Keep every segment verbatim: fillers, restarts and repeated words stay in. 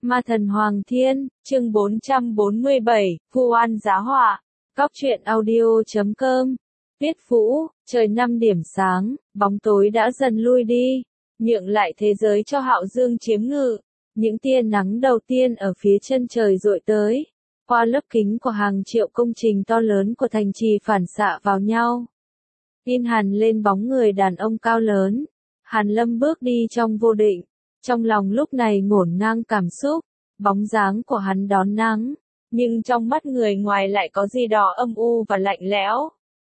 Ma thần Hoàng Thiên, chương bốn trăm bốn mươi bảy, Vu oan giá họa. Cóc truyện audio chấm com. Viết Vũ, trời năm điểm sáng, bóng tối đã dần lui đi, nhượng lại thế giới cho Hạo Dương chiếm ngự. Những tia nắng đầu tiên ở phía chân trời dội tới, qua lớp kính của hàng triệu công trình to lớn của thành trì phản xạ vào nhau. In hằn lên bóng người đàn ông cao lớn. Hàn Lâm bước đi trong vô định, trong lòng lúc này ngổn ngang cảm xúc, bóng dáng của hắn đón nắng, nhưng trong mắt người ngoài lại có gì đó âm u và lạnh lẽo.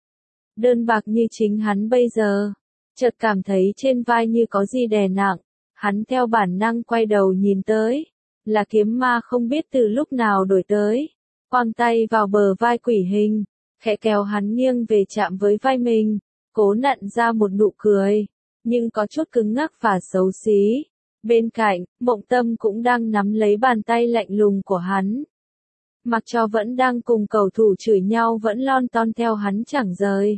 Đơn bạc như chính hắn bây giờ, chợt cảm thấy trên vai như có gì đè nặng, hắn theo bản năng quay đầu nhìn tới, là kiếm ma không biết từ lúc nào đổi tới, quăng tay vào bờ vai quỷ hình, khẽ kéo hắn nghiêng về chạm với vai mình, cố nặn ra một nụ cười, nhưng có chút cứng ngắc và xấu xí. Bên cạnh, Mộng Tâm cũng đang nắm lấy bàn tay lạnh lùng của hắn. Mặc cho vẫn đang cùng cầu thủ chửi nhau vẫn lon ton theo hắn chẳng rời.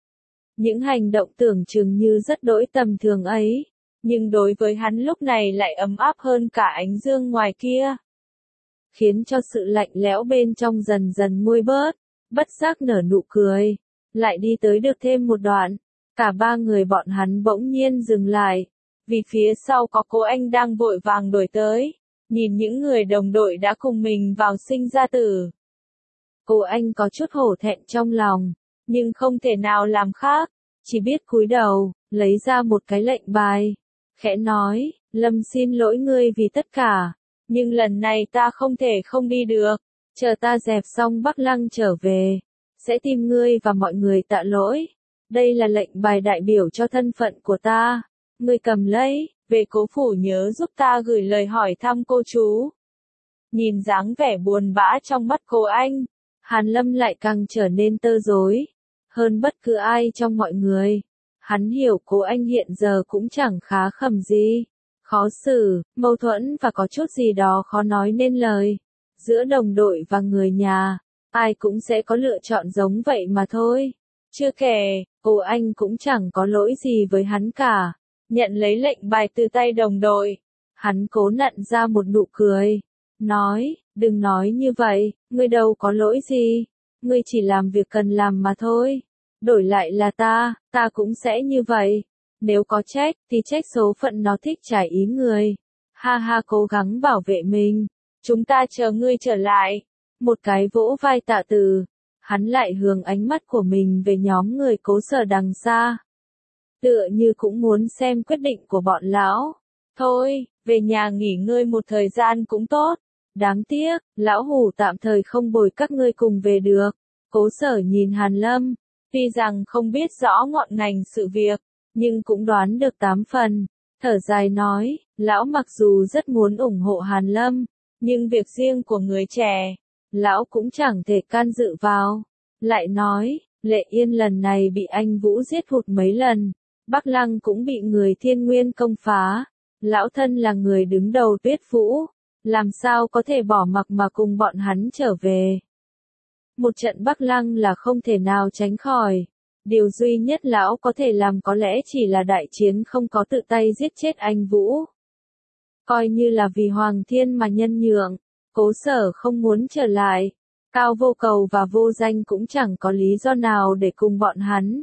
Những hành động tưởng chừng như rất đỗi tầm thường ấy, nhưng đối với hắn lúc này lại ấm áp hơn cả ánh dương ngoài kia. Khiến cho sự lạnh lẽo bên trong dần dần nguôi bớt, bất giác nở nụ cười. Lại đi tới được thêm một đoạn, cả ba người bọn hắn bỗng nhiên dừng lại. Vì phía sau có cô anh đang vội vàng đuổi tới, nhìn những người đồng đội đã cùng mình vào sinh ra tử. Cô anh có chút hổ thẹn trong lòng, nhưng không thể nào làm khác, chỉ biết cúi đầu, lấy ra một cái lệnh bài, khẽ nói, Lâm xin lỗi ngươi vì tất cả, nhưng lần này ta không thể không đi được, chờ ta dẹp xong Bắc Lăng trở về, sẽ tìm ngươi và mọi người tạ lỗi. Đây là lệnh bài đại biểu cho thân phận của ta. Ngươi cầm lấy, về cố phủ nhớ giúp ta gửi lời hỏi thăm cô chú. Nhìn dáng vẻ buồn bã trong mắt cô anh, Hàn Lâm lại càng trở nên tơ rối, hơn bất cứ ai trong mọi người. Hắn hiểu cô anh hiện giờ cũng chẳng khá khẩm gì, khó xử, mâu thuẫn và có chút gì đó khó nói nên lời. Giữa đồng đội và người nhà, ai cũng sẽ có lựa chọn giống vậy mà thôi. Chưa kể, cô anh cũng chẳng có lỗi gì với hắn cả. Nhận lấy lệnh bài từ tay đồng đội, hắn cố nặn ra một nụ cười, nói, đừng nói như vậy, ngươi đâu có lỗi gì, ngươi chỉ làm việc cần làm mà thôi, đổi lại là ta, ta cũng sẽ như vậy, nếu có trách, thì trách số phận nó thích trải ý người, ha ha cố gắng bảo vệ mình, chúng ta chờ ngươi trở lại, một cái vỗ vai Tạ Từ, hắn lại hướng ánh mắt của mình về nhóm người Cố Sở đằng xa. Tựa như cũng muốn xem quyết định của bọn lão. Thôi, về nhà nghỉ ngơi một thời gian cũng tốt. Đáng tiếc, lão hủ tạm thời không bồi các ngươi cùng về được. Cố Sở nhìn Hàn Lâm, tuy rằng không biết rõ ngọn ngành sự việc, nhưng cũng đoán được tám phần. Thở dài nói, lão mặc dù rất muốn ủng hộ Hàn Lâm, nhưng việc riêng của người trẻ, lão cũng chẳng thể can dự vào. Lại nói, Lệ Yên lần này bị anh Vũ giết hụt mấy lần. Bắc Lăng cũng bị người Thiên Nguyên công phá, lão thân là người đứng đầu Tuyết Vũ, làm sao có thể bỏ mặc mà cùng bọn hắn trở về. Một trận Bắc Lăng là không thể nào tránh khỏi, điều duy nhất lão có thể làm có lẽ chỉ là đại chiến không có tự tay giết chết anh Vũ. Coi như là vì Hoàng Thiên mà nhân nhượng, Cố Sở không muốn trở lại, Cao Vô Cầu và Vô Danh cũng chẳng có lý do nào để cùng bọn hắn.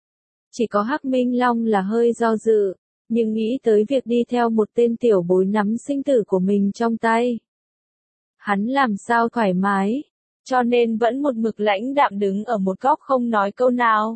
Chỉ có Hắc Minh Long là hơi do dự, nhưng nghĩ tới việc đi theo một tên tiểu bối nắm sinh tử của mình trong tay. Hắn làm sao thoải mái, cho nên vẫn một mực lãnh đạm đứng ở một góc không nói câu nào.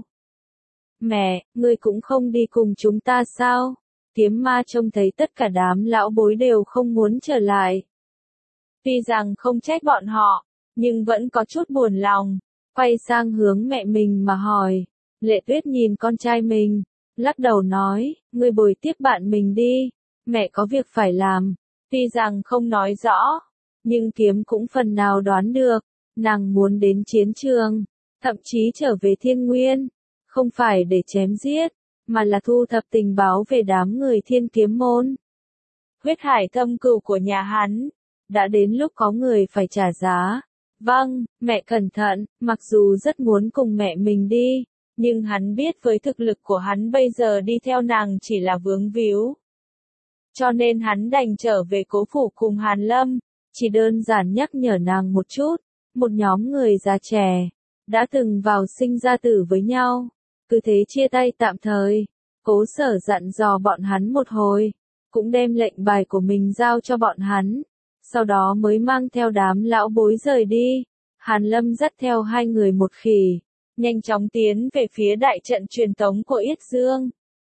Mẹ, ngươi cũng không đi cùng chúng ta sao? Kiếm ma trông thấy tất cả đám lão bối đều không muốn trở lại. Tuy rằng không trách bọn họ, nhưng vẫn có chút buồn lòng, quay sang hướng mẹ mình mà hỏi. Lệ Tuyết nhìn con trai mình, lắc đầu nói, ngươi bồi tiếp bạn mình đi, mẹ có việc phải làm. Tuy rằng không nói rõ, nhưng Kiếm cũng phần nào đoán được, nàng muốn đến chiến trường, thậm chí trở về Thiên Nguyên, không phải để chém giết, mà là thu thập tình báo về đám người Thiên Kiếm môn. Huyết hải thâm cửu của nhà hắn, đã đến lúc có người phải trả giá. Vâng, mẹ cẩn thận, mặc dù rất muốn cùng mẹ mình đi. Nhưng hắn biết với thực lực của hắn bây giờ đi theo nàng chỉ là vướng víu. cho nên hắn đành trở về cố phủ cùng Hàn Lâm, chỉ đơn giản nhắc nhở nàng một chút, một nhóm người già trẻ, đã từng vào sinh ra tử với nhau, cứ thế chia tay tạm thời, Cố Sở dặn dò bọn hắn một hồi, cũng đem lệnh bài của mình giao cho bọn hắn, sau đó mới mang theo đám lão bối rời đi. Hàn Lâm dắt theo hai người một khỉ, nhanh chóng tiến về phía đại trận truyền tống của Yết Dương.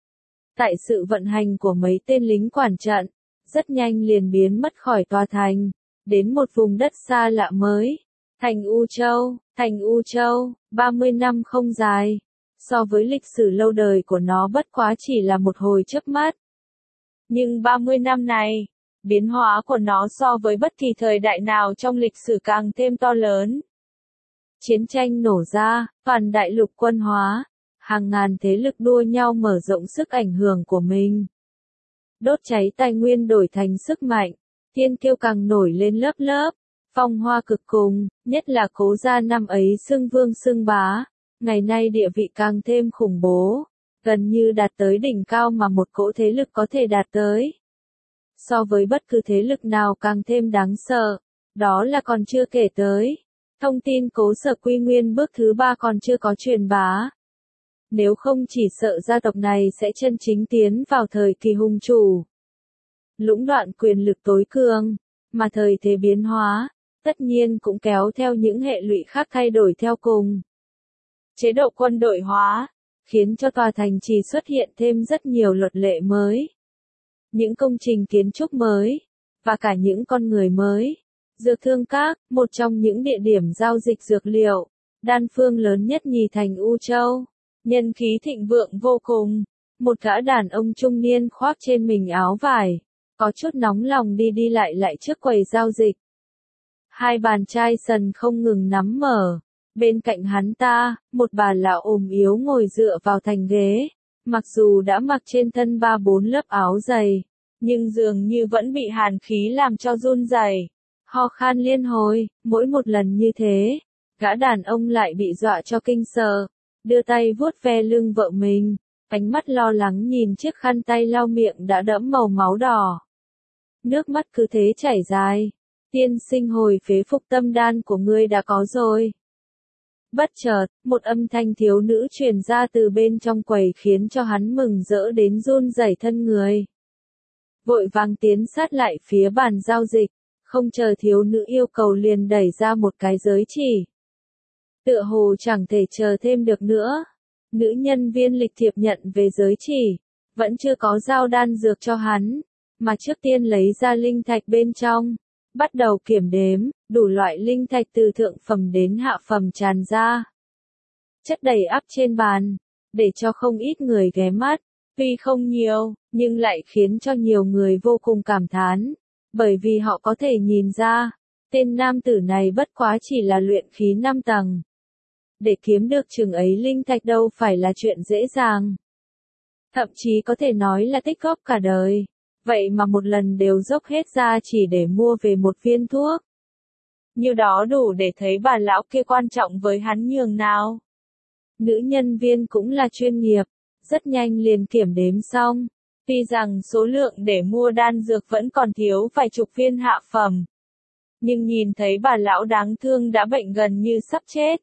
Tại sự vận hành của mấy tên lính quản trận, rất nhanh liền biến mất khỏi tòa thành, đến một vùng đất xa lạ mới, thành U Châu. Thành U Châu, ba mươi năm không dài, so với lịch sử lâu đời của nó bất quá chỉ là một hồi chớp mắt. Nhưng ba mươi năm này, biến hóa của nó so với bất kỳ thời đại nào trong lịch sử càng thêm to lớn. Chiến tranh nổ ra, toàn đại lục quân hóa, hàng ngàn thế lực đua nhau mở rộng sức ảnh hưởng của mình. Đốt cháy tài nguyên đổi thành sức mạnh, thiên kiêu càng nổi lên lớp lớp, phong hoa cực cùng, nhất là Cố gia năm ấy xưng vương xưng bá, ngày nay địa vị càng thêm khủng bố, gần như đạt tới đỉnh cao mà một cỗ thế lực có thể đạt tới. So với bất cứ thế lực nào càng thêm đáng sợ, đó là còn chưa kể tới. Thông tin Cố Sở quy nguyên bước thứ ba còn chưa có truyền bá. Nếu không chỉ sợ gia tộc này sẽ chân chính tiến vào thời kỳ hùng chủ. Lũng đoạn quyền lực tối cường, mà thời thế biến hóa, tất nhiên cũng kéo theo những hệ lụy khác thay đổi theo cùng. Chế độ quân đội hóa, khiến cho tòa thành trì xuất hiện thêm rất nhiều luật lệ mới. Những công trình kiến trúc mới, và cả những con người mới. Dược thương các, một trong những địa điểm giao dịch dược liệu, đan phương lớn nhất nhì thành U Châu. Nhân khí thịnh vượng vô cùng, một gã đàn ông trung niên khoác trên mình áo vải, có chút nóng lòng đi đi lại lại trước quầy giao dịch. Hai bàn chai sần không ngừng nắm mở, bên cạnh hắn ta, một bà lão ốm yếu ngồi dựa vào thành ghế, mặc dù đã mặc trên thân ba bốn lớp áo dày, nhưng dường như vẫn bị hàn khí làm cho run rẩy, ho khan liên hồi, mỗi một lần như thế, gã đàn ông lại bị dọa cho kinh sợ. Đưa tay vuốt ve lưng vợ mình, ánh mắt lo lắng nhìn chiếc khăn tay lau miệng đã đẫm màu máu đỏ. Nước mắt cứ thế chảy dài. Tiên sinh hồi phế phục tâm đan của ngươi đã có rồi. Bất chợt, một âm thanh thiếu nữ truyền ra từ bên trong quầy khiến cho hắn mừng rỡ đến run rẩy thân người. Vội vàng tiến sát lại phía bàn giao dịch, không chờ thiếu nữ yêu cầu liền đẩy ra một cái giới chỉ. Tựa hồ chẳng thể chờ thêm được nữa. Nữ nhân viên lịch thiệp nhận về giới chỉ, vẫn chưa có giao đan dược cho hắn, mà trước tiên lấy ra linh thạch bên trong, bắt đầu kiểm đếm, đủ loại linh thạch từ thượng phẩm đến hạ phẩm tràn ra. Chất đầy ắp trên bàn, để cho không ít người ghé mắt, tuy không nhiều, nhưng lại khiến cho nhiều người vô cùng cảm thán, bởi vì họ có thể nhìn ra, tên nam tử này bất quá chỉ là luyện khí năm tầng. Để kiếm được chừng ấy linh thạch đâu phải là chuyện dễ dàng. Thậm chí có thể nói là tích góp cả đời. Vậy mà một lần đều dốc hết ra chỉ để mua về một viên thuốc. Như đó đủ để thấy bà lão kia quan trọng với hắn nhường nào. Nữ nhân viên cũng là chuyên nghiệp, rất nhanh liền kiểm đếm xong. Tuy rằng số lượng để mua đan dược vẫn còn thiếu vài chục viên hạ phẩm. Nhưng nhìn thấy bà lão đáng thương đã bệnh gần như sắp chết.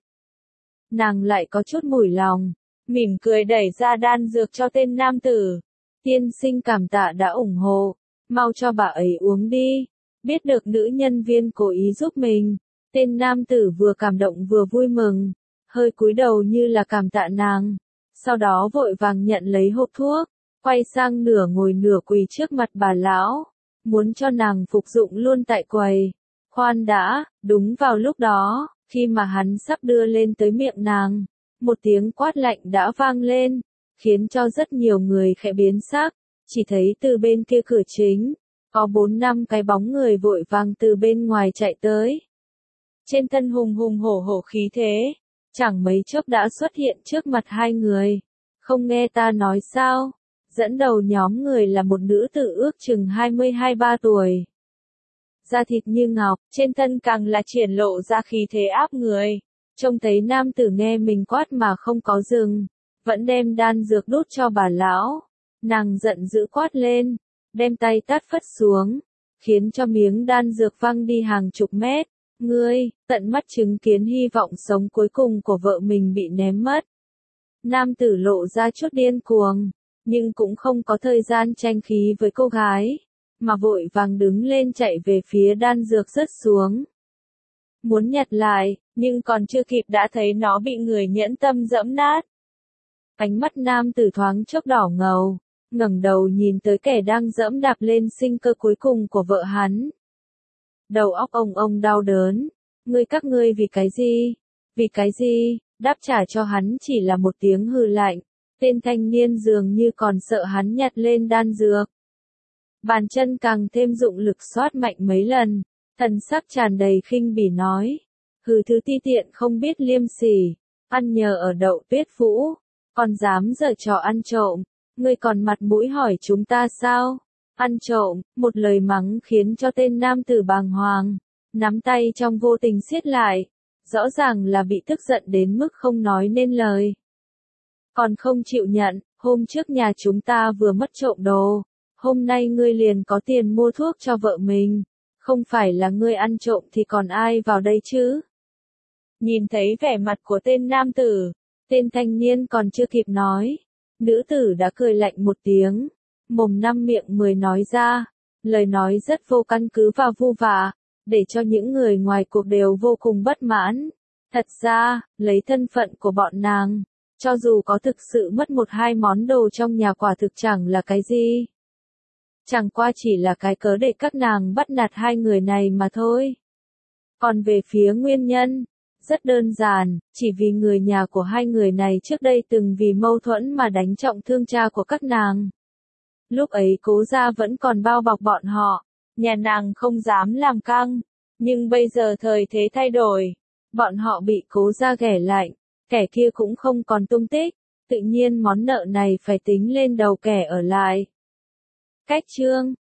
Nàng lại có chút mủi lòng, mỉm cười đẩy ra đan dược cho tên nam tử. Tiên sinh cảm tạ đã ủng hộ, mau cho bà ấy uống đi. Biết được nữ nhân viên cố ý giúp mình, tên nam tử vừa cảm động vừa vui mừng, hơi cúi đầu như là cảm tạ nàng. Sau đó vội vàng nhận lấy hộp thuốc, quay sang nửa ngồi nửa quỳ trước mặt bà lão, muốn cho nàng phục dụng luôn tại quầy. Khoan đã, đúng vào lúc đó, khi mà hắn sắp đưa lên tới miệng nàng, một tiếng quát lạnh đã vang lên, khiến cho rất nhiều người khẽ biến sắc, chỉ thấy từ bên kia cửa chính, có bốn năm cái bóng người vội vàng từ bên ngoài chạy tới. Trên thân hùng hùng hổ hổ khí thế, chẳng mấy chốc đã xuất hiện trước mặt hai người. Không nghe ta nói sao? Dẫn đầu nhóm người là một nữ tử ước chừng hai mươi hai ba tuổi. Da thịt như ngọc, trên thân càng là triển lộ ra khí thế áp người. Trông thấy nam tử nghe mình quát mà không có dừng, vẫn đem đan dược đút cho bà lão. Nàng giận dữ quát lên, đem tay tát phất xuống, khiến cho miếng đan dược văng đi hàng chục mét. Ngươi, tận mắt chứng kiến hy vọng sống cuối cùng của vợ mình bị ném mất. Nam tử lộ ra chút điên cuồng, nhưng cũng không có thời gian tranh khí với cô gái, mà vội vàng đứng lên chạy về phía đan dược rớt xuống. Muốn nhặt lại, nhưng còn chưa kịp đã thấy nó bị người nhẫn tâm giẫm nát. Ánh mắt nam tử thoáng chốc đỏ ngầu, ngẩng đầu nhìn tới kẻ đang giẫm đạp lên sinh cơ cuối cùng của vợ hắn. Đầu óc ông ông đau đớn, ngươi các ngươi vì cái gì? Vì cái gì? Đáp trả cho hắn chỉ là một tiếng hừ lạnh, tên thanh niên dường như còn sợ hắn nhặt lên đan dược. Bàn chân càng thêm dụng lực xoát mạnh mấy lần, thần sắc tràn đầy khinh bỉ nói, hừ thứ ti tiện không biết liêm sỉ, ăn nhờ ở đậu Tuyết Vũ, còn dám giở trò ăn trộm, ngươi còn mặt mũi hỏi chúng ta sao? Ăn trộm, một lời mắng khiến cho tên nam tử bàng hoàng, nắm tay trong vô tình siết lại, rõ ràng là bị tức giận đến mức không nói nên lời. Còn không chịu nhận, hôm trước nhà chúng ta vừa mất trộm đồ, hôm nay ngươi liền có tiền mua thuốc cho vợ mình, không phải là ngươi ăn trộm thì còn ai vào đây chứ? Nhìn thấy vẻ mặt của tên nam tử, tên thanh niên còn chưa kịp nói, nữ tử đã cười lạnh một tiếng, mồm năm miệng mười nói ra, lời nói rất vô căn cứ và vu vạ, để cho những người ngoài cuộc đều vô cùng bất mãn. Thật ra, lấy thân phận của bọn nàng, cho dù có thực sự mất một hai món đồ trong nhà quả thực chẳng là cái gì. Chẳng qua chỉ là cái cớ để các nàng bắt nạt hai người này mà thôi. Còn về phía nguyên nhân, rất đơn giản, chỉ vì người nhà của hai người này trước đây từng vì mâu thuẫn mà đánh trọng thương cha của các nàng. Lúc ấy Cố gia vẫn còn bao bọc bọn họ, nhà nàng không dám làm căng, nhưng bây giờ thời thế thay đổi, bọn họ bị Cố gia ghẻ lạnh, kẻ kia cũng không còn tung tích, tự nhiên món nợ này phải tính lên đầu kẻ ở lại. Cách chương